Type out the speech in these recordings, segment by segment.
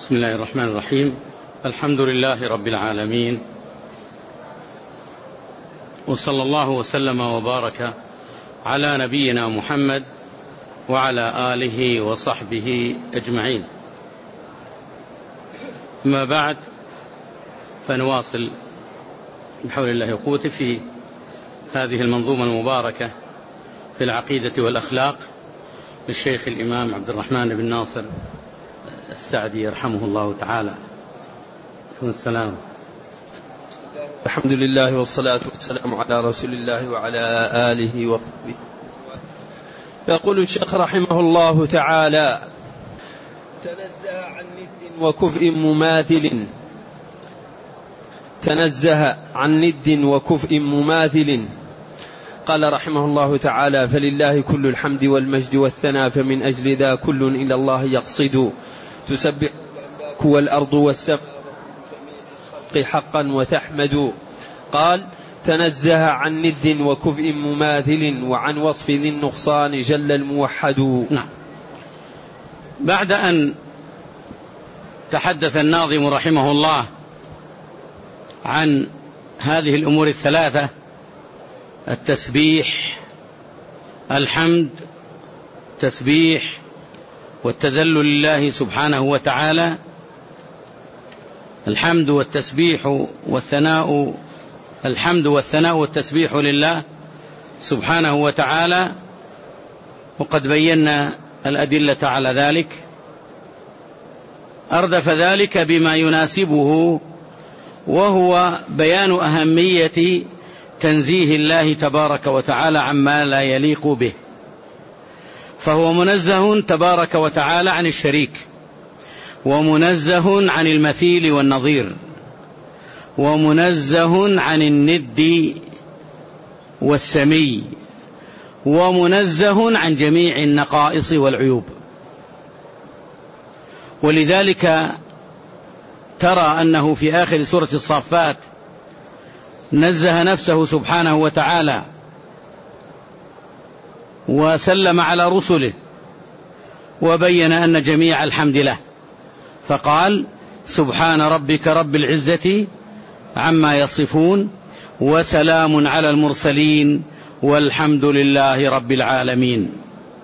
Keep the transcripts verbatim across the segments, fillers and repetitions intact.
بسم الله الرحمن الرحيم. الحمد لله رب العالمين، وصلى الله وسلم وبارك على نبينا محمد وعلى آله وصحبه أجمعين. أما بعد، فنواصل بحول الله وقوته في هذه المنظومة المباركة في العقيدة والأخلاق للشيخ الإمام عبد الرحمن بن ناصر السعدي يرحمه الله تعالى. السلام. الحمد لله والصلاة والسلام على رسول الله وعلى آله وصحبه. يقول الشيخ رحمه الله تعالى: تنزه عن ند وكفء مماثل تنزه عن ند وكفء مماثل قال رحمه الله تعالى: فلله كل الحمد والمجد والثناء، فمن أجل ذا كل إلى الله يقصد، تسبح الأملاك والأرض والسماء حقا وتحمد. قال: تنزه عن ند وكفء مماثل، وعن وصف ذي النقصان جل الموحد. نعم. بعد أن تحدث الناظم رحمه الله عن هذه الأمور الثلاثة: التسبيح، الحمد، تسبيح والتذلل لله سبحانه وتعالى، الحمد والتسبيح والثناء الحمد والثناء والتسبيح لله سبحانه وتعالى، وقد بينا الأدلة على ذلك. أردف ذلك بما يناسبه، وهو بيان أهمية تنزيه الله تبارك وتعالى عما لا يليق به، فهو منزه تبارك وتعالى عن الشريك، ومنزه عن المثيل والنظير، ومنزه عن الند والسمي، ومنزه عن جميع النقائص والعيوب. ولذلك ترى أنه في آخر سورة الصافات نزه نفسه سبحانه وتعالى وسلم على رسله، وبين أن جميع الحمد له، فقال: سبحان ربك رب العزة عما يصفون، وسلام على المرسلين، والحمد لله رب العالمين.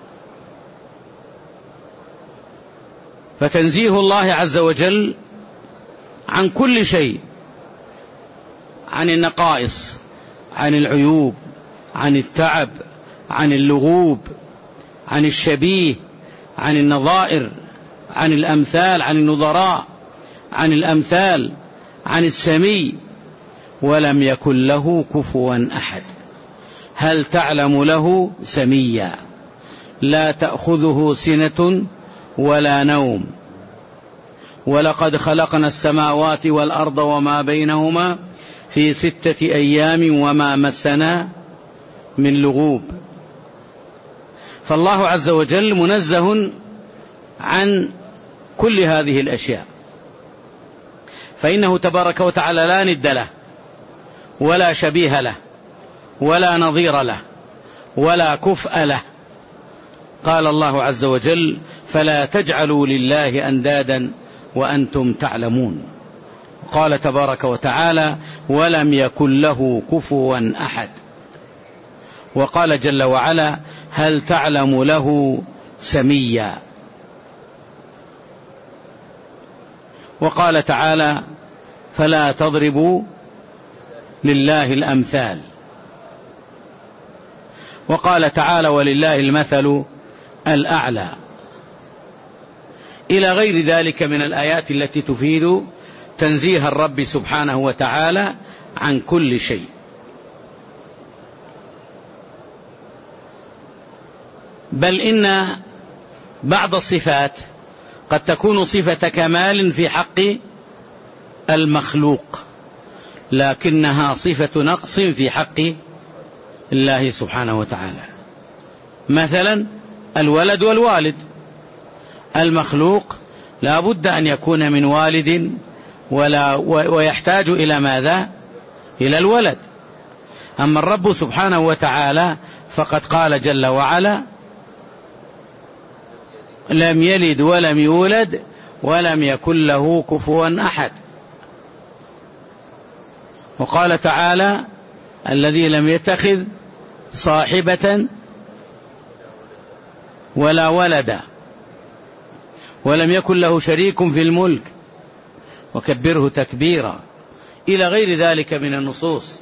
فتنزيه الله عز وجل عن كل شيء، عن النقائص، عن العيوب، عن التعب، عن اللغوب، عن الشبيه، عن النظائر، عن الأمثال، عن النظراء، عن الأمثال، عن السمي، ولم يكن له كفوا أحد. هل تعلم له سميا؟ لا تأخذه سنة ولا نوم، ولقد خلقنا السماوات والأرض وما بينهما في ستة أيام وما مسنا من لغوب. فالله عز وجل منزه عن كل هذه الأشياء، فإنه تبارك وتعالى لا ند له، ولا شبيه له، ولا نظير له، ولا كفء له. قال الله عز وجل: فلا تجعلوا لله أندادا وأنتم تعلمون. قال تبارك وتعالى: ولم يكن له كفوا أحد. وقال جل وعلا: هل تعلم له سميا. وقال تعالى: فلا تضربوا لله الأمثال. وقال تعالى: ولله المثل الأعلى، إلى غير ذلك من الآيات التي تفيد تنزيه الرب سبحانه وتعالى عن كل شيء. بل إن بعض الصفات قد تكون صفة كمال في حق المخلوق، لكنها صفة نقص في حق الله سبحانه وتعالى. مثلا الولد والوالد، المخلوق لا بد أن يكون من والد ولا ويحتاج إلى ماذا؟ إلى الولد. أما الرب سبحانه وتعالى فقد قال جل وعلا: لم يلد ولم يولد ولم يكن له كفوا أحد. وقال تعالى: الذي لم يتخذ صاحبة ولا ولدا ولم يكن له شريك في الملك وكبره تكبيرا، إلى غير ذلك من النصوص.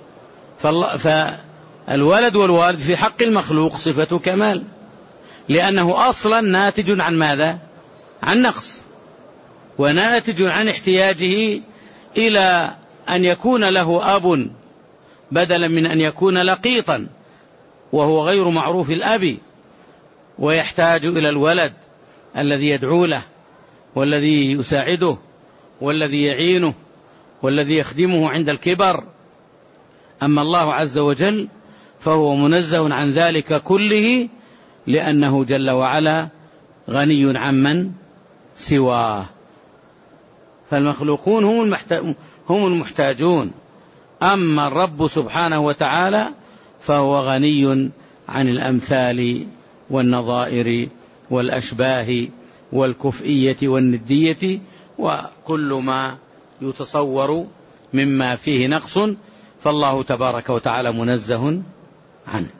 فالولد والوالد في حق المخلوق صفة كمال، لأنه أصلا ناتج عن ماذا؟ عن نقص، وناتج عن احتياجه إلى أن يكون له أب بدلا من أن يكون لقيطا وهو غير معروف الأب، ويحتاج إلى الولد الذي يدعو له والذي يساعده والذي يعينه والذي يخدمه عند الكبر. أما الله عز وجل فهو منزه عن ذلك كله، لأنه جل وعلا غني عمن سواه. فالمخلوقون هم المحتاجون، أما الرب سبحانه وتعالى فهو غني عن الأمثال والنظائر والأشباه والكفئية والندية وكل ما يتصور مما فيه نقص، فالله تبارك وتعالى منزه عنه.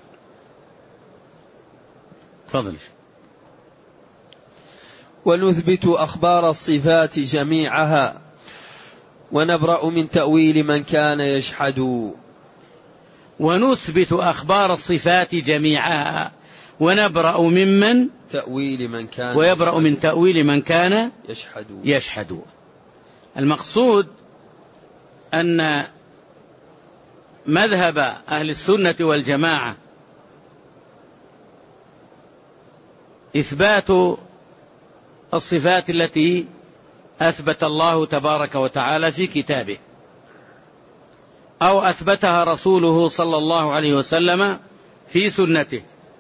تفضل. ونثبت أخبار الصفات جميعها ونبرأ من تأويل من كان يجحد. ونثبت أخبار الصفات جميعها ونبرأ ممن تأويل من كان ويبرأ من تأويل من كان يجحد. يجحد. المقصود أن مذهب أهل السنة والجماعة إثبات الصفات التي أثبت الله تبارك وتعالى في كتابه أو أثبتها رسوله صلى الله عليه وسلم في سنته،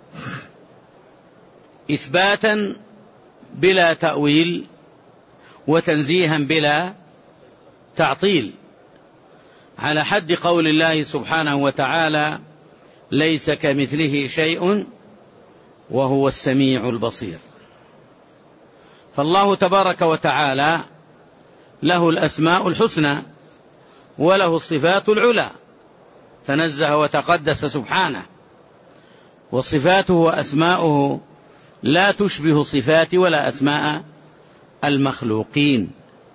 إثباتا بلا تأويل وتنزيها بلا تعطيل، على حد قول الله سبحانه وتعالى: ليس كمثله شيء وهو السميع البصير. فالله تبارك وتعالى له الأسماء الحسنى وله الصفات العلى، تنزه وتقدس سبحانه، وصفاته وأسماؤه لا تشبه صفات ولا أسماء المخلوقين،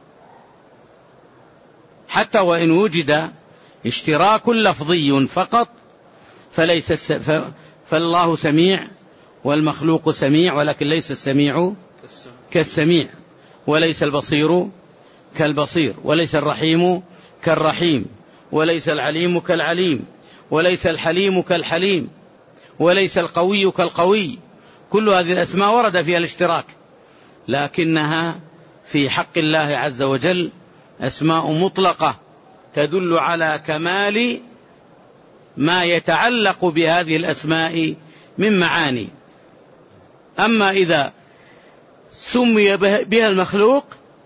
حتى وإن وجد اشتراك لفظي فقط فليس فالله سميع والمخلوق سميع، ولكن ليس السميع كالسميع، وليس البصير كالبصير، وليس الرحيم كالرحيم، وليس العليم كالعليم، وليس الحليم كالحليم، وليس القوي كالقوي. كل هذه الأسماء ورد فيها الاشتراك، لكنها في حق الله عز وجل أسماء مطلقة تدل على كمال ما يتعلق بهذه الأسماء من معاني. أما إذا سمي بها المخلوق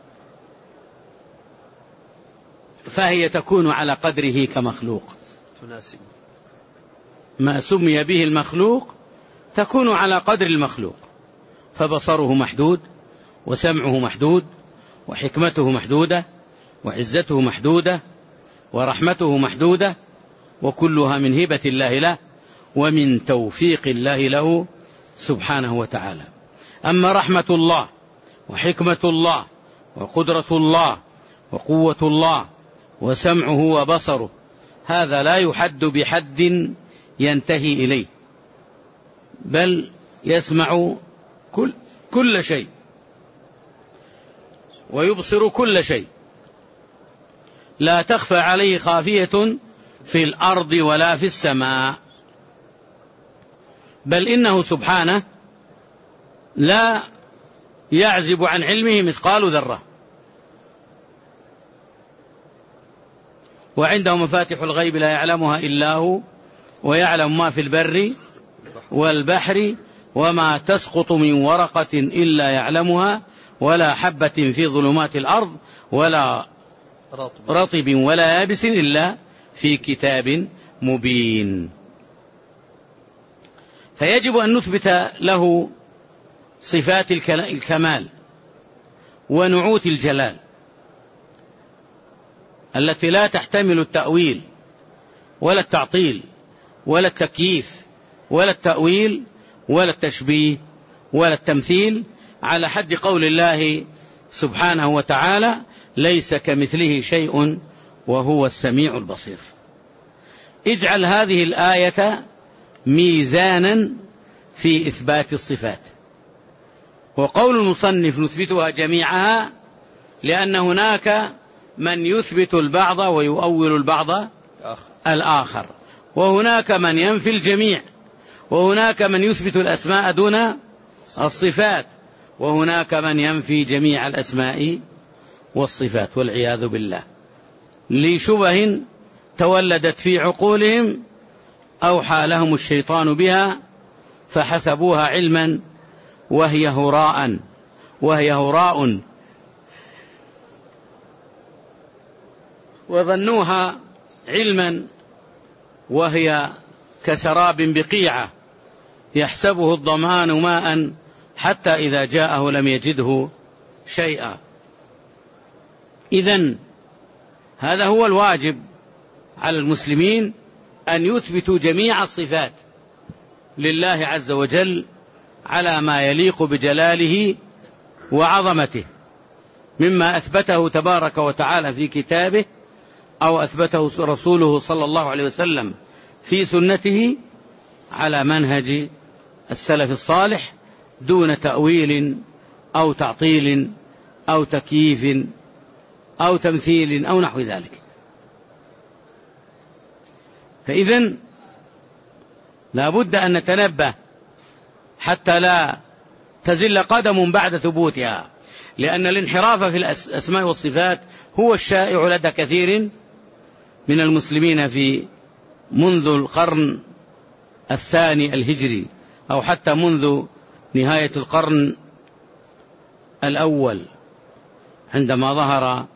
فهي تكون على قدره كمخلوق، تناسب ما سمي به المخلوق تكون على قدر المخلوق، فبصره محدود وسمعه محدود وحكمته محدودة وعزته محدودة ورحمته محدودة، وكلها من هبة الله له ومن توفيق الله له سبحانه وتعالى. أما رحمة الله وحكمة الله وقدرة الله وقوة الله وسمعه وبصره، هذا لا يحد بحد ينتهي إليه، بل يسمع كل, كل شيء ويبصر كل شيء، لا تخفى عليه خافية في الأرض ولا في السماء، بل إنه سبحانه لا يعزب عن علمه مثقال ذرة، وعنده مفاتح الغيب لا يعلمها إلا هو، ويعلم ما في البر والبحر، وما تسقط من ورقة إلا يعلمها، ولا حبة في ظلمات الأرض، ولا رطب ولا يابس إلا في كتاب مبين. فيجب أن نثبت له صفات الكمال ونعوت الجلال التي لا تحتمل التأويل ولا التعطيل ولا التكييف ولا التأويل ولا التشبيه ولا التمثيل، على حد قول الله سبحانه وتعالى: ليس كمثله شيء وهو السميع البصير. اجعل هذه الآية ميزانا في إثبات الصفات. وقول المصنف نثبتها جميعها لأن هناك من يثبت البعض ويؤول البعض الآخر، وهناك من ينفي الجميع، وهناك من يثبت الأسماء دون الصفات، وهناك من ينفي جميع الأسماء والصفات والعياذ بالله، لشبه تولدت في عقولهم أوحى لهم الشيطان بها فحسبوها علما وهي هراء وهي هراء وظنوها علما وهي كسراب بقيعة يحسبه الظمآن ماء حتى إذا جاءه لم يجده شيئا. إذن هذا هو الواجب على المسلمين، أن يثبتوا جميع الصفات لله عز وجل على ما يليق بجلاله وعظمته، مما أثبته تبارك وتعالى في كتابه أو أثبته رسوله صلى الله عليه وسلم في سنته على منهج السلف الصالح، دون تأويل أو تعطيل أو تكييف أو تمثيل أو نحو ذلك. فإذن لا بد أن نتنبه حتى لا تزل قدم بعد ثبوتها، لأن الانحراف في الأسماء والصفات هو الشائع لدى كثير من المسلمين في منذ القرن الثاني الهجري أو حتى منذ نهاية القرن الأول، عندما ظهر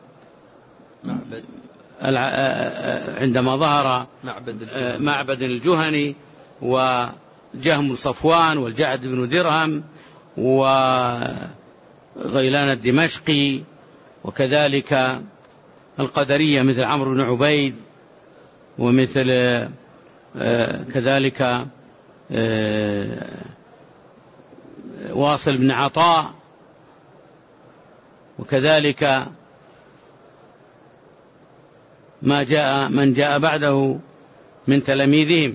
عندما ظهر معبد الجهني وجهم صفوان والجعد بن درهم وغيلان الدمشقي، وكذلك القدرية مثل عمرو بن عبيد، ومثل كذلك واصل بن عطاء، وكذلك ما جاء من جاء بعده من تلاميذهم،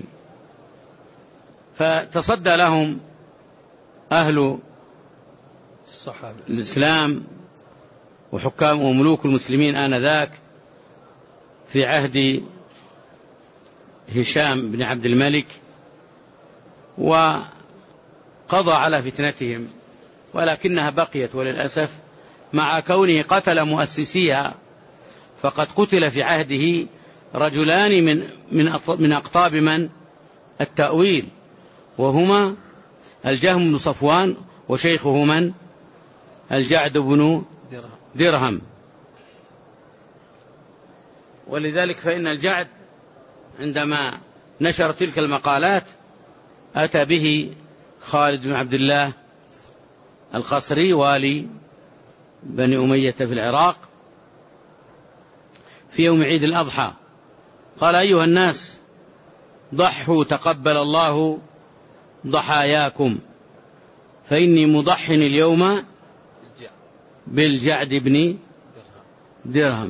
فتصدى لهم أهل الإسلام وحكام وملوك المسلمين آنذاك في عهد هشام بن عبد الملك، وقضى على فتنتهم، ولكنها بقيت وللأسف مع كونه قتل مؤسسيها، فقد قتل في عهده رجلان من من من أقطاب من التأويل، وهما الجهم بن صفوان وشيخه من الجعد بن درهم. ولذلك فإن الجعد عندما نشر تلك المقالات أتى به خالد بن عبد الله القصري والي بني أمية في العراق في يوم عيد الأضحى، قال: أيها الناس ضحوا تقبل الله ضحاياكم، فإني مضح اليوم بالجعد بن درهم.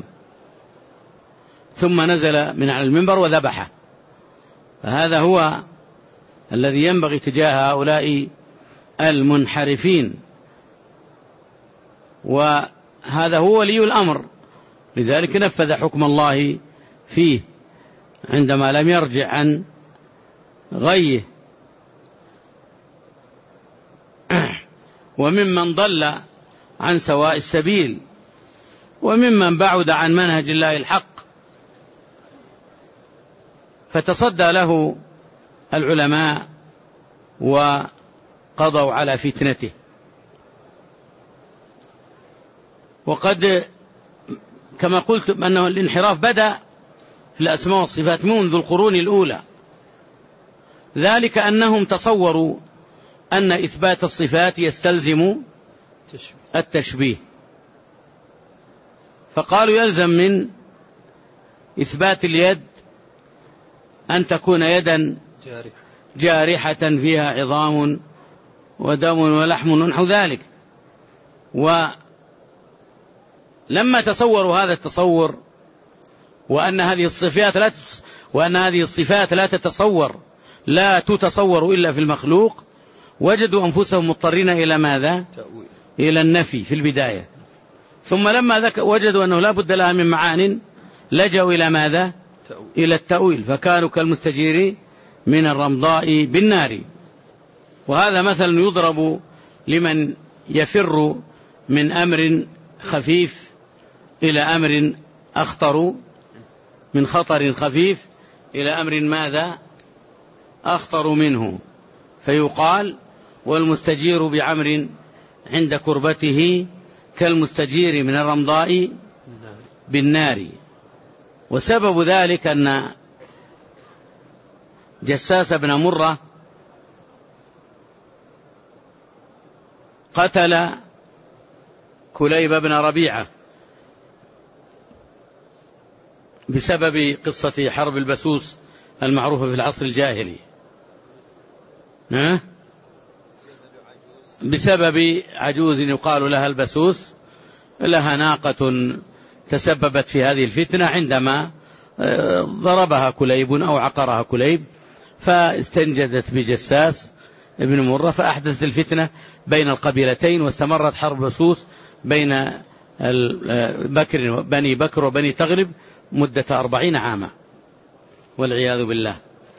ثم نزل من على المنبر وذبحه. فهذا هو الذي ينبغي تجاه هؤلاء المنحرفين، وهذا هو ولي الأمر، لذلك نفذ حكم الله فيه عندما لم يرجع عن غيه. وممن ضل عن سواء السبيل، وممن بعد عن منهج الله الحق، فتصدى له العلماء وقضوا على فتنته. وقد كما قلت أنه الانحراف بدأ في الأسماء والصفات منذ القرون الأولى، ذلك أنهم تصوروا أن إثبات الصفات يستلزم التشبيه، فقالوا يلزم من إثبات اليد أن تكون يدا جارحة فيها عظام ودم ولحم ونحو ذلك. ولما تصوروا هذا التصور وأن هذه الصفات لا وأن هذه الصفات لا تتصور لا تتصور إلا في المخلوق، وجدوا أنفسهم مضطرين إلى ماذا؟ إلى النفي في البداية. ثم لما وجدوا أنه لا بد لها من معان لجأوا إلى ماذا؟ إلى التأويل، فكانوا كالمستجير من الرمضاء بالنار. وهذا مثل يضرب لمن يفر من أمر خفيف إلى أمر أخطر، من خطر خفيف إلى أمر ماذا؟ أخطر منه، فيقال والمستجير بعمر عند كربته كالمستجير من الرمضاء بالنار. وسبب ذلك أن جساس بن مرة قتل كليب بن ربيعة بسبب قصة حرب البسوس المعروفة في العصر الجاهلي، بسبب عجوز يقال لها البسوس، لها ناقة تسببت في هذه الفتنة عندما ضربها كليب أو عقرها كليب، فاستنجدت بجساس ابن مرة فأحدثت الفتنة بين القبيلتين، واستمرت حرب بسوس بين بكر بني بكر وبني تغلب مدة أربعين عاما والعياذ بالله.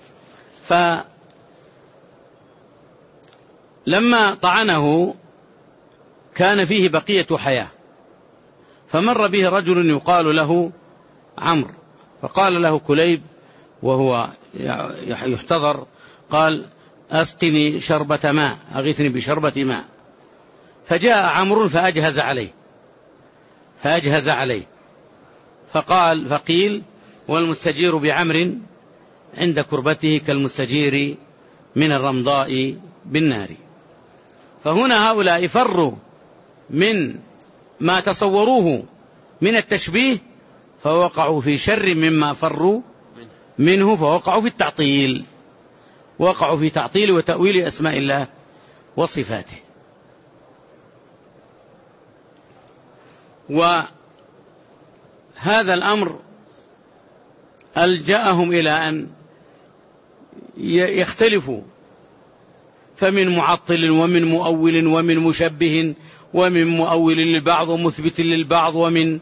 فلما طعنه كان فيه بقية حياة، فمر به رجل يقال له عمرو، فقال له كليب وهو يحتضر، قال أسقني شربة ماء، أغثني بشربة ماء. فجاء عمرو فأجهز عليه فأجهز عليه فقال فقيل والمستجير بعمر عند كربته كالمستجير من الرمضاء بالنار. فهنا هؤلاء فروا من ما تصوروه من التشبيه فوقعوا في شر مما فروا منه، فوقعوا في التعطيل، وقعوا في تعطيل وتأويل أسماء الله وصفاته. وهذا الأمر ألجأهم إلى أن يختلفوا، فمن معطل ومن مؤول ومن مشبه ومن مؤول للبعض ومثبت للبعض ومن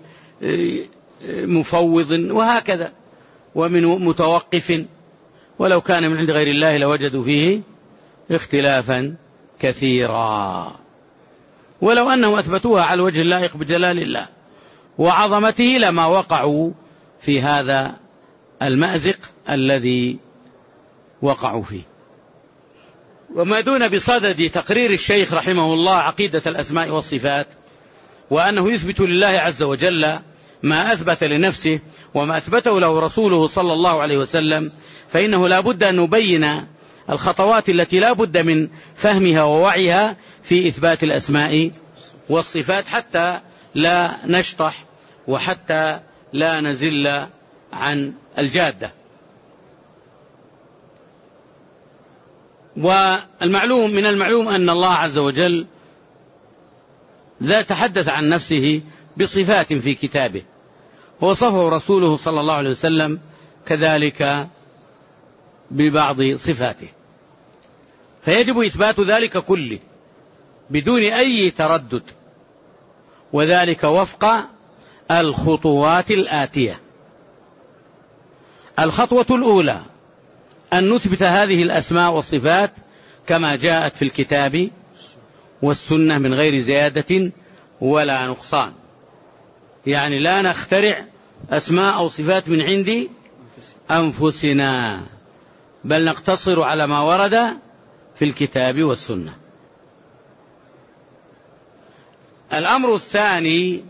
مفوض وهكذا، ومن متوقف، ولو كان من عند غير الله لوجدوا فيه اختلافا كثيرا. ولو أنهم أثبتوها على الوجه اللائق بجلال الله وعظمته لما وقعوا في هذا المأزق الذي وقعوا فيه. وما دون بصدد تقرير الشيخ رحمه الله عقيدة الأسماء والصفات، وأنه يثبت لله عز وجل ما أثبت لنفسه وما أثبته له رسوله صلى الله عليه وسلم، فإنه لا بد أن نبين الخطوات التي لا بد من فهمها ووعيها في إثبات الأسماء والصفات، حتى لا نشطح وحتى لا نزل عن الجادة. والمعلوم من المعلوم أن الله عز وجل ذا تحدث عن نفسه بصفات في كتابه، ووصفه رسوله صلى الله عليه وسلم كذلك ببعض صفاته، فيجب إثبات ذلك كله بدون أي تردد، وذلك وفق الخطوات الآتية. الخطوة الأولى أن نثبت هذه الأسماء والصفات كما جاءت في الكتاب والسنة من غير زيادة ولا نقصان، يعني لا نخترع أسماء أو صفات من عند أنفسنا، بل نقتصر على ما ورد في الكتاب والسنة. الأمر الثاني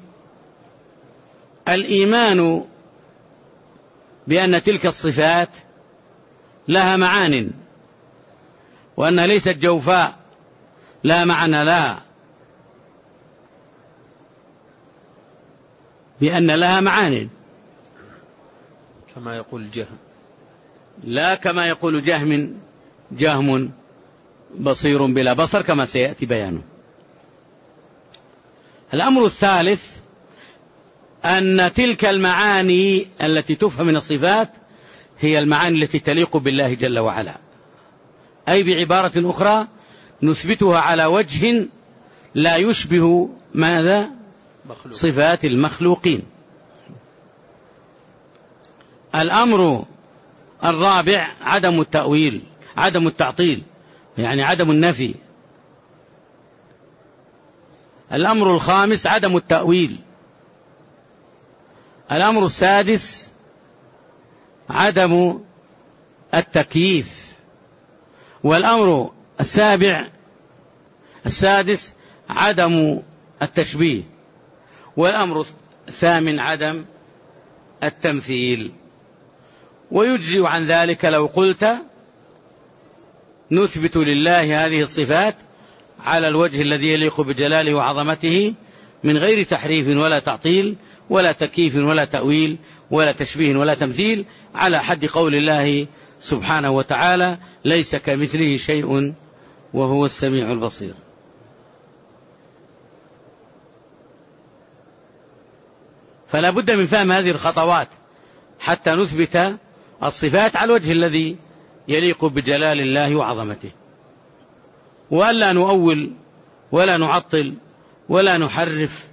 الإيمان بأن تلك الصفات لها معان، وأنها ليست جوفاء لا معنى لها، بأن لها معان، كما يقول جهم، لا كما يقول جهم جهم بصير بلا بصر كما سيأتي بيانه. الأمر الثالث أن تلك المعاني التي تفهم من الصفات هي المعاني التي تليق بالله جل وعلا، أي بعبارة أخرى نثبتها على وجه لا يشبه ماذا؟ مخلوق. صفات المخلوقين. الأمر الرابع عدم التأويل، عدم التعطيل، يعني عدم النفي. الأمر الخامس عدم التأويل. الأمر السادس عدم التكييف. والأمر السابع السادس عدم التشبيه. والأمر الثامن عدم التمثيل. ويجزئ عن ذلك لو قلت نثبت لله هذه الصفات على الوجه الذي يليق بجلاله وعظمته من غير تحريف ولا تعطيل ولا تكييف ولا تأويل ولا تشبيه ولا تمثيل، على حد قول الله سبحانه وتعالى ليس كمثله شيء وهو السميع البصير. فلا بد من فهم هذه الخطوات حتى نثبت الصفات على الوجه الذي يليق بجلال الله وعظمته، وألا نؤول ولا نعطل ولا نحرف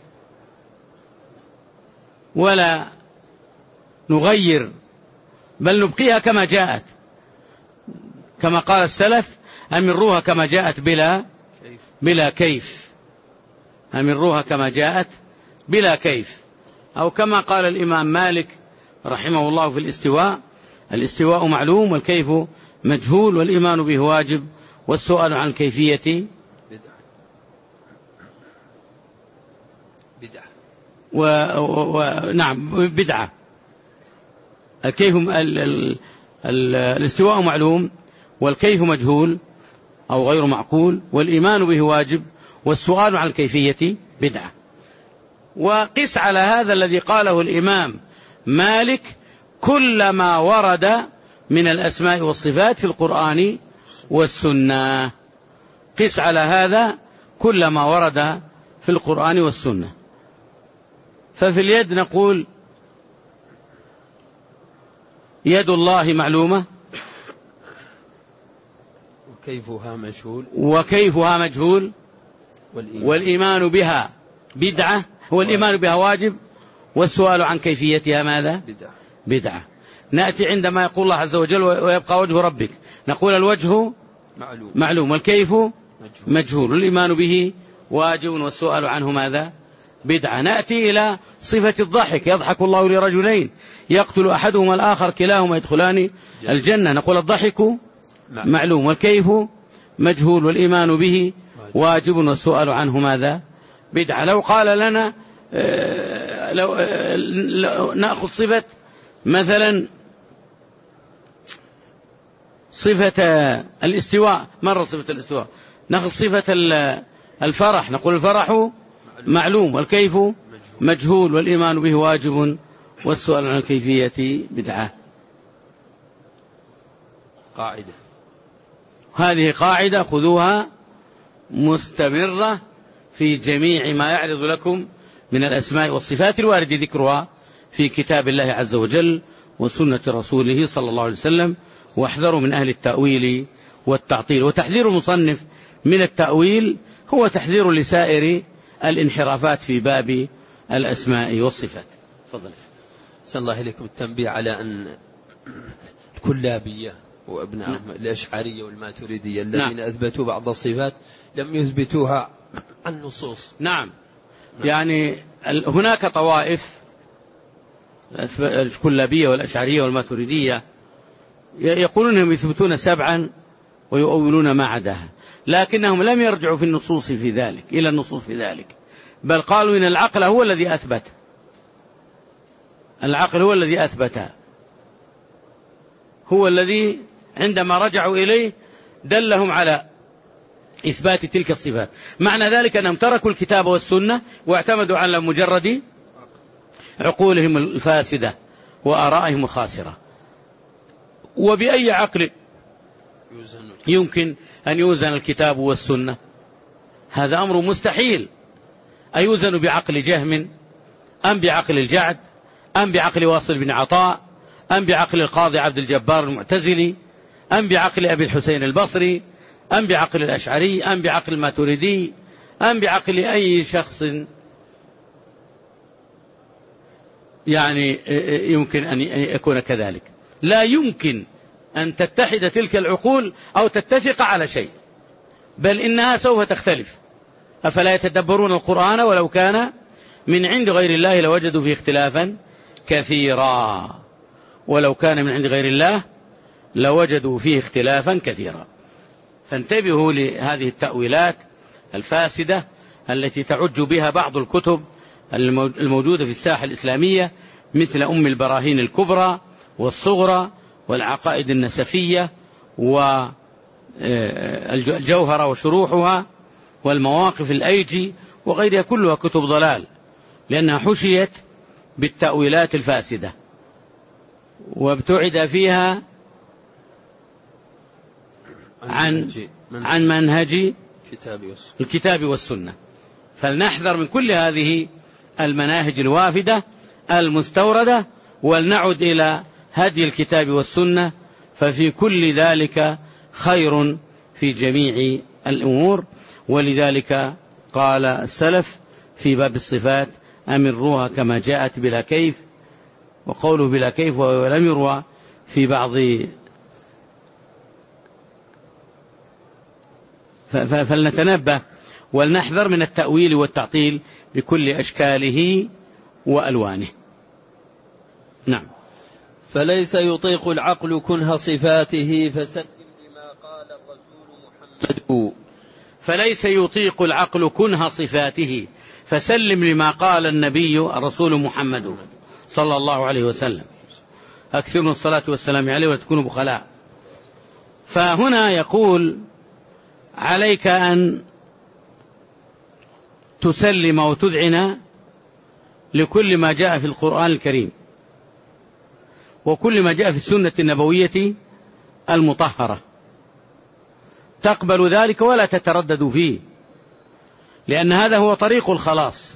ولا نغير، بل نبقيها كما جاءت، كما قال السلف أمروها كما جاءت بلا بلا كيف، أمروها كما جاءت بلا كيف. أو كما قال الإمام مالك رحمه الله في الاستواء: الاستواء معلوم والكيف مجهول والإيمان به واجب والسؤال عن كيفية بدعة. بدعة و... و... و... نعم بدعة. الكيف ال... ال... ال... الاستواء معلوم والكيف مجهول أو غير معقول والإيمان به واجب والسؤال عن الكيفية بدعة. وقس على هذا الذي قاله الإمام مالك كل ما ورد من الأسماء والصفات في القرآن والسنة، قس على هذا كل ما ورد في القرآن والسنة. ففي اليد نقول يد الله معلومة وكيفها مجهول وكيفها مجهول والإيمان, والإيمان بها بدعة، والإيمان بها واجب والسؤال عن كيفيتها ماذا؟ بدعة. بدعة. نأتي عندما يقول الله عز وجل ويبقى وجه ربك نقول الوجه معلوم, معلوم والكيف مجهول, مجهول والإيمان به واجب والسؤال عنه ماذا؟ بدعة. نأتي إلى صفة الضحك: يضحك الله لرجلين يقتل أحدهما الآخر كلاهما يدخلان الجنة، نقول الضحك معلوم والكيف مجهول والإيمان به واجب والسؤال عنه ماذا؟ بدعة. لو قال لنا لو نأخذ صفة مثلا صفة الاستواء، مرة صفة الاستواء، نأخذ صفة الفرح نقول الفرح معلوم والكيف مجهول والإيمان به واجب والسؤال عن الكيفية بدعة. قاعدة، هذه قاعدة خذوها مستمرة في جميع ما يعرض لكم من الأسماء والصفات الوارد ذكرها في كتاب الله عز وجل وسنة رسوله صلى الله عليه وسلم. واحذروا من أهل التأويل والتعطيل. وتحذير المصنف من التأويل هو تحذير لسائر الانحرافات في باب الأسماء والصفات. تفضل. صلى الله عليكم. التنبيه على أن الكلابية وابنائهم نعم. الأشعرية والماتريدية الذين نعم. أثبتوا بعض الصفات لم يثبتوها عن نصوص. نعم. نعم يعني هناك طوائف الكلابية والأشعرية والماتريدية يقولون أنهم يثبتون سبعا ويؤولون ما عداها، لكنهم لم يرجعوا في النصوص في ذلك إلى النصوص في ذلك، بل قالوا إن العقل هو الذي أثبت، العقل هو الذي أثبت، هو الذي عندما رجعوا إليه دلهم على إثبات تلك الصفات. معنى ذلك أنهم تركوا الكتاب والسنة واعتمدوا على مجرد عقولهم الفاسدة وآرائهم الخاسرة. وبأي عقل يمكن أن يوزن الكتاب والسنة؟ هذا أمر مستحيل. أيوزن بعقل جهم أم بعقل الجعد أم بعقل واصل بن عطاء أم بعقل القاضي عبد الجبار المعتزلي أم بعقل أبي الحسين البصري أم بعقل الأشعري أم بعقل الماتريدي أم بعقل أي شخص يعني يمكن أن يكون كذلك؟ لا يمكن أن تتحد تلك العقول أو تتفق على شيء، بل إنها سوف تختلف. أفلا يتدبرون القرآن ولو كان من عند غير الله لوجدوا فيه اختلافا كثيرا، ولو كان من عند غير الله لوجدوا فيه اختلافا كثيرا. فانتبهوا لهذه التأويلات الفاسدة التي تعج بها بعض الكتب الموجودة في الساحة الإسلامية، مثل أم البراهين الكبرى والصغرى والعقائد النسفية والجوهرة وشروحها والمواقف الأيجي وغيرها، كلها كتب ضلال، لأنها حشيت بالتأويلات الفاسدة وابتعد فيها عن عن منهج الكتاب والسنة. فلنحذر من كل هذه المناهج الوافدة المستوردة، ولنعد إلى هدي الكتاب والسنة، ففي كل ذلك خير في جميع الأمور. ولذلك قال السلف في باب الصفات: أمروها كما جاءت بلا كيف. وقوله بلا كيف ولم يروى في بعض، فلنتنبه ولنحذر من التأويل والتعطيل بكل أشكاله وألوانه. نعم. فليس يطيق العقل كنه صفاته فسلم لما قال الرسول محمد فليس يطيق العقل كنه صفاته فسلم لما قال النبي الرسول محمد صلى الله عليه وسلم. أكثروا الصلاة والسلام عليه ولا تكونوا بخلاء. فهنا يقول: عليك أن تسلم وتذعن لكل ما جاء في القرآن الكريم وكل ما جاء في السنة النبوية المطهرة، تقبل ذلك ولا تتردد فيه، لأن هذا هو طريق الخلاص،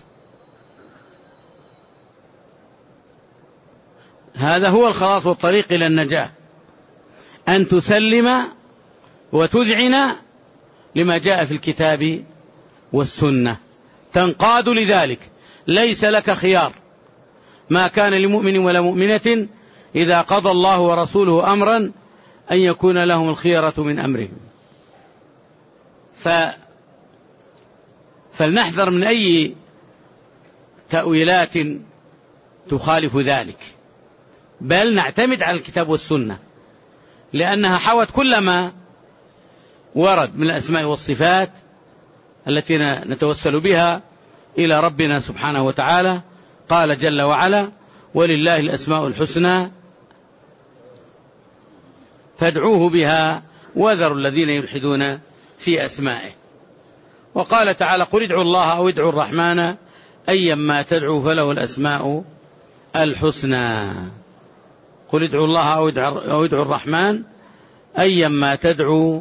هذا هو الخلاص والطريق إلى النجاة، أن تسلم وتذعن لما جاء في الكتاب والسنة، تنقاد لذلك، ليس لك خيار. ما كان لمؤمن ولا مؤمنة إذا قضى الله ورسوله أمرا أن يكون لهم الخيرة من أمرهم. ف... فلنحذر من أي تأويلات تخالف ذلك، بل نعتمد على الكتاب والسنة، لأنها حوت كل ما ورد من الأسماء والصفات التي نتوسل بها إلى ربنا سبحانه وتعالى. قال جل وعلا: ولله الأسماء الحسنى فادعوه بها وذروا الذين يلحدون في أسمائه. وقال تعالى: قل ادعوا الله أو ادعوا الرحمن أيما تدعوا فله الأسماء الحسنى. قل ادعوا الله أو ادعوا الرحمن أيما تدعوا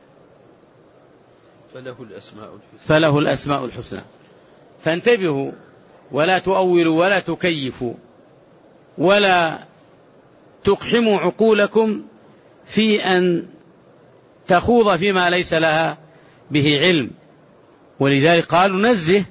فله الأسماء الحسنى. فله الأسماء الحسنى. فانتبهوا ولا تؤولوا ولا تكيفوا ولا تقحموا عقولكم في أن تخوض فيما ليس لها به علم. ولذلك قالوا: نزه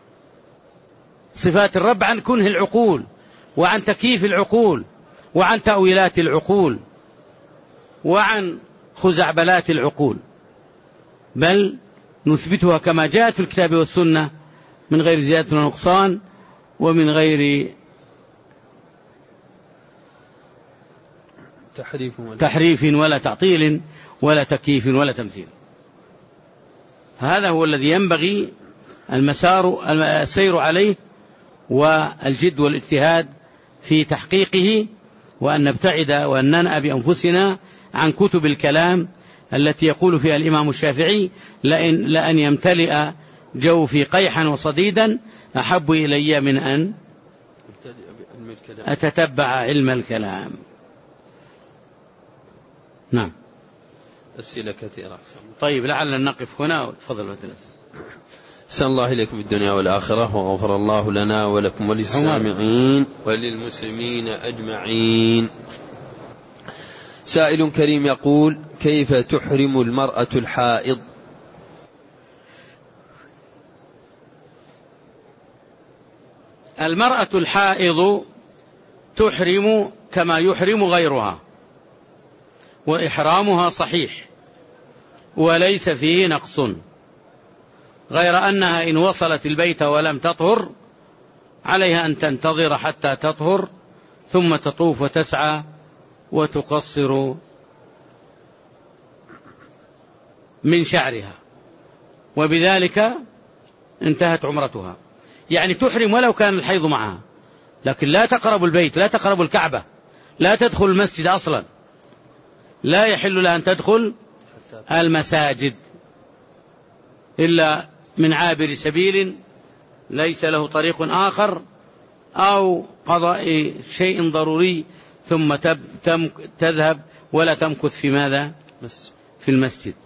صفات الرب عن كنه العقول وعن تكييف العقول وعن تأويلات العقول وعن خزعبلات العقول، بل نثبتها كما جاءت في الكتاب والسنة من غير زيادة ونقصان ومن غير تحريف ولا, تحريف ولا تعطيل ولا تكييف ولا تمثيل. هذا هو الذي ينبغي المسار السير عليه والجد والاجتهاد في تحقيقه، وأن نبتعد وأن ننأى بأنفسنا عن كتب الكلام التي يقول فيها الإمام الشافعي: لأن, لأن يمتلئ جوفي قيحا وصديدا أحب إلي من أن أتتبع علم الكلام. نعم. أسئلة كثيرة. طيب لعلنا نقف هنا وتفضل مثلا. أحسن الله إليكم الدنيا والآخرة، وغفر الله لنا ولكم وللسامعين وللمسلمين أجمعين. سائل كريم يقول: كيف تحرم المرأة الحائض؟ المرأة الحائض تحرم كما يحرم غيرها، وإحرامها صحيح وليس فيه نقص، غير أنها إن وصلت البيت ولم تطهر عليها أن تنتظر حتى تطهر ثم تطوف وتسعى وتقصر من شعرها، وبذلك انتهت عمرتها. يعني تحرم ولو كان الحيض معها، لكن لا تقرب البيت، لا تقرب الكعبة، لا تدخل المسجد أصلا، لا يحل لها أن تدخل المساجد إلا من عابر سبيل ليس له طريق آخر، أو قضاء شيء ضروري ثم تذهب ولا تمكث في ماذا؟ في المسجد.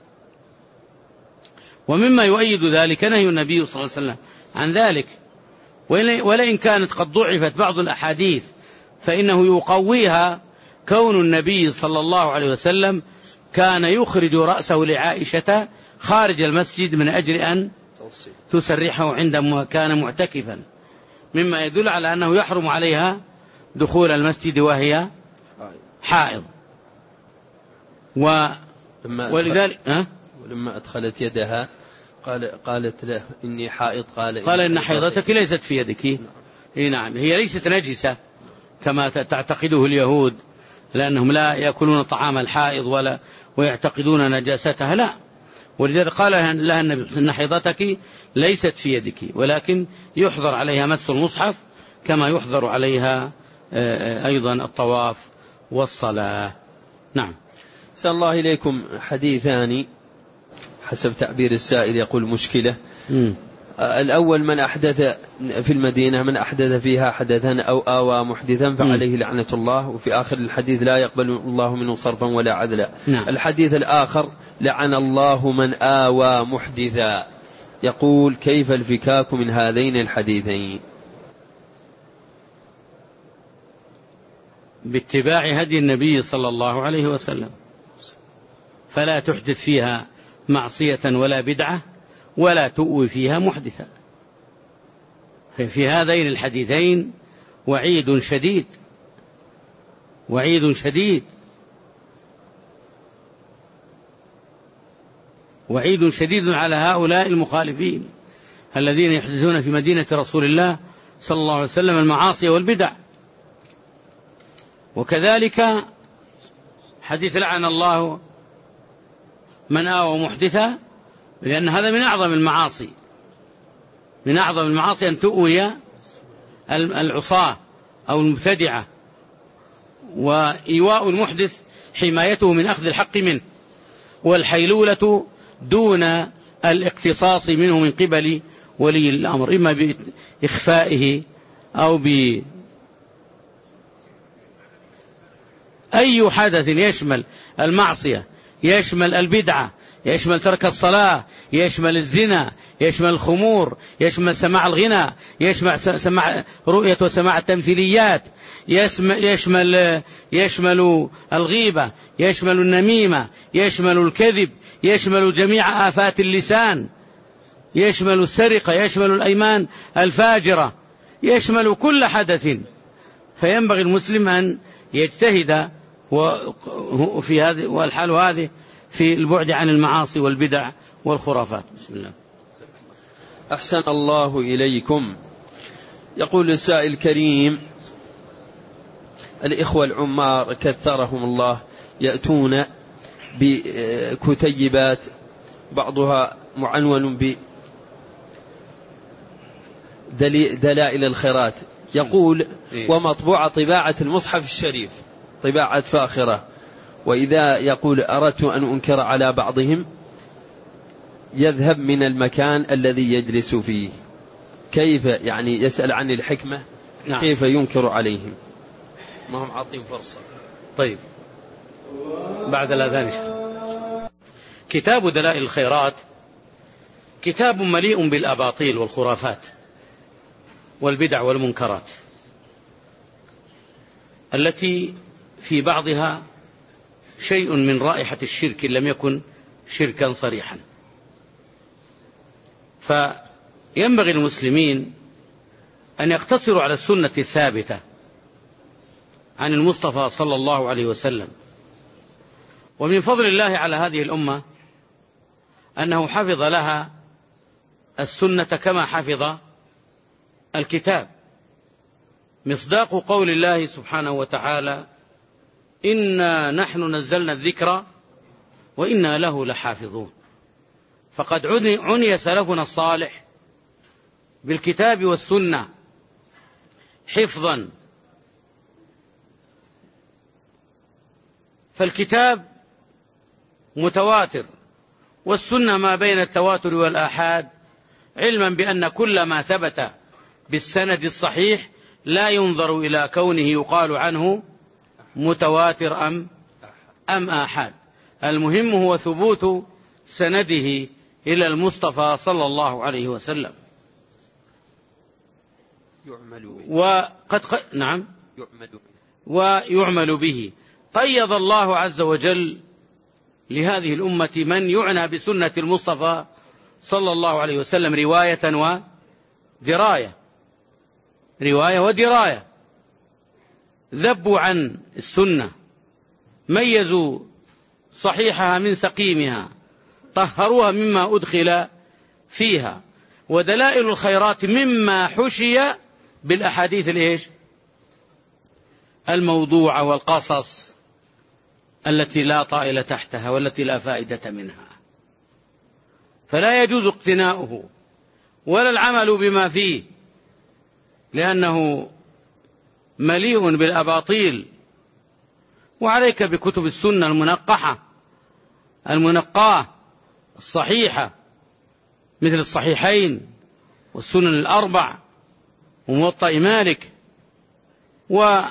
ومما يؤيد ذلك نهي النبي صلى الله عليه وسلم عن ذلك، ولئن كانت قد ضعفت بعض الأحاديث فإنه يقويها كون النبي صلى الله عليه وسلم كان يخرج رأسه لعائشة خارج المسجد من أجل أن تسرحه عندما كان معتكفا، مما يدل على أنه يحرم عليها دخول المسجد وهي حائض. و... ولذلك أه؟ ولما أدخلت يدها قال قالت له إني حائض، قال قال إن حيضتك ليست في يدك. إيه نعم، هي ليست نجسة كما تعتقده اليهود، لأنهم لا يأكلون طعام الحائض ولا ويعتقدون نجاستها، لا. ولذلك قال لها النبي إن حيضتك ليست في يدك، ولكن يحظر عليها مس المصحف كما يحظر عليها أيضا الطواف والصلاة. نعم. سأل الله إليكم حديثان حسب تعبير السائل، يقول مشكلة. م. الأول: من أحدث في المدينة من أحدث فيها حدثا أو آوى محدثا فعليه لعنة الله، وفي آخر الحديث لا يقبل الله منه صرفا ولا عدلا. نعم. الحديث الآخر: لعن الله من آوى محدثا. يقول: كيف الفكاك من هذين الحديثين؟ باتباع هدي النبي صلى الله عليه وسلم، فلا تحدث فيها معصية ولا بدعة ولا تؤوي فيها محدثا. ففي هذين الحديثين وعيد شديد، وعيد شديد وعيد شديد على هؤلاء المخالفين الذين يحدثون في مدينة رسول الله صلى الله عليه وسلم المعاصي والبدع. وكذلك حديث لعن الله من آوى محدثا، لأن هذا من أعظم المعاصي، من أعظم المعاصي أن تؤوي العصاة أو المبتدعة. وإيواء المحدث حمايته من أخذ الحق منه، والحيلولة دون الاقتصاص منه من قبل ولي الأمر، إما بإخفائه أو ب أي حدث يشمل المعصية، يشمل البدعة، يشمل ترك الصلاة، يشمل الزنا، يشمل الخمور، يشمل سماع الغنى، يشمل سماع رؤية وسماع التمثيليات، يشمل يشمل الغيبة، يشمل النميمة، يشمل الكذب، يشمل جميع آفات اللسان، يشمل السرقة، يشمل الأيمان الفاجرة، يشمل كل حدث. فينبغي المسلم أن يجتهد وفي هذه والحال هذه في البعد عن المعاصي والبدع والخرافات. بسم الله. أحسن الله إليكم. يقول السائل الكريم: الإخوة العمار كثرهم الله يأتون بكتيبات بعضها معنون بدلائل الخيرات، يقول ومطبوعة طباعة المصحف الشريف، طباعة فاخرة، وإذا يقول أردت أن أنكر على بعضهم يذهب من المكان الذي يجلس فيه. كيف يعني؟ يسأل عن الحكمة نعم. كيف ينكر عليهم؟ ما هم عاطين فرصة. طيب بعد الأذان شاء. كتاب دلائل الخيرات كتاب مليء بالأباطيل والخرافات والبدع والمنكرات التي في بعضها شيء من رائحة الشرك لم يكن شركا صريحا. فينبغي المسلمين أن يقتصروا على السنة الثابتة عن المصطفى صلى الله عليه وسلم. ومن فضل الله على هذه الأمة أنه حفظ لها السنة كما حفظ الكتاب، مصداق قول الله سبحانه وتعالى: إنا نحن نزلنا الذكر وإنا له لحافظون. فقد عني سلفنا الصالح بالكتاب والسنة حفظا، فالكتاب متواتر والسنة ما بين التواتر والآحاد، علما بأن كل ما ثبت بالسند الصحيح لا ينظر إلى كونه يقال عنه متواتر أم أم آحاد، المهم هو ثبوت سنده إلى المصطفى صلى الله عليه وسلم. وقد ق... نعم ويعمل به. قيض الله عز وجل لهذه الأمة من يعنى بسنة المصطفى صلى الله عليه وسلم رواية ودراية، رواية ودراية، ذبوا عن السنة، ميزوا صحيحها من سقيمها، طهروها مما أدخل فيها. ودلائل الخيرات مما حشي بالأحاديث الإيش الموضوعة والقصص التي لا طائل تحتها والتي لا فائدة منها، فلا يجوز اقتناؤه ولا العمل بما فيه، لأنه مليء بالأباطيل. وعليك بكتب السنة المنقحة المنقاة الصحيحة، مثل الصحيحين والسنن الأربع وموطأ مالك ومسند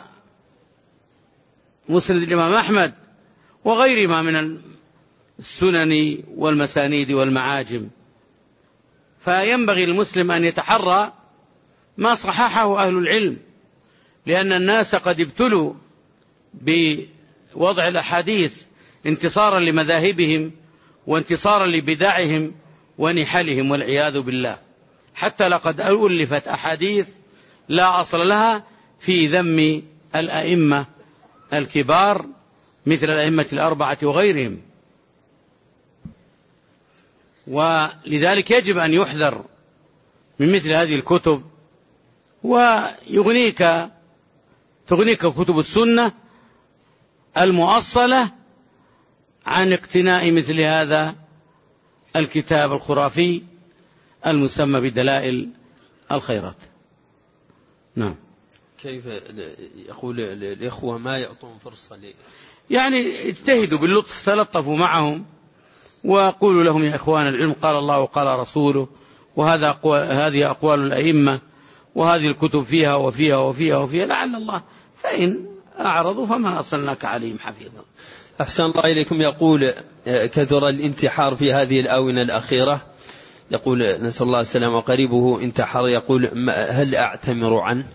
الإمام أحمد وغيرها من السنن والمسانيد والمعاجم. فينبغي المسلم أن يتحرى ما صححه أهل العلم، لأن الناس قد ابتلوا بوضع الأحاديث انتصارا لمذاهبهم وانتصارا لبدعهم ونحلهم والعياذ بالله، حتى لقد ألفت أحاديث لا أصل لها في ذم الأئمة الكبار مثل الأئمة الأربعة وغيرهم. ولذلك يجب أن يحذر من مثل هذه الكتب، ويغنيك تغنيك كتب السنة المؤصلة عن اقتناء مثل هذا الكتاب الخرافي المسمى بدلائل الخيرات. نعم. كيف يقول الإخوة ما يعطون فرصة لي؟ يعني اجتهدوا باللطف، تلطفوا معهم وقولوا لهم: يا إخوان العلم، قال الله وقال رسوله، وهذا أقوال هذه أقوال الأئمة، وهذه الكتب فيها وفيها وفيها وفيها، لعل الله، فإن أعرضوا فما أرسلناك عليهم حفيظا. أحسن الله إليكم. يقول: كثر الانتحار في هذه الآونة الأخيرة، يقول نسأل الله السلامة، وقريبه انتحر، يقول: هل أعتمر عنه؟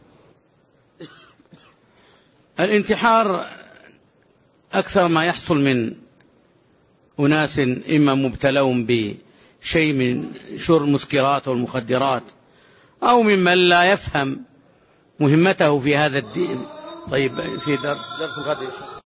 الانتحار أكثر ما يحصل من أناس إما مبتلون بشيء من شرب المسكرات والمخدرات، أو ممن لا يفهم مهمته في هذا الدين. طيب، في درس, درس الغد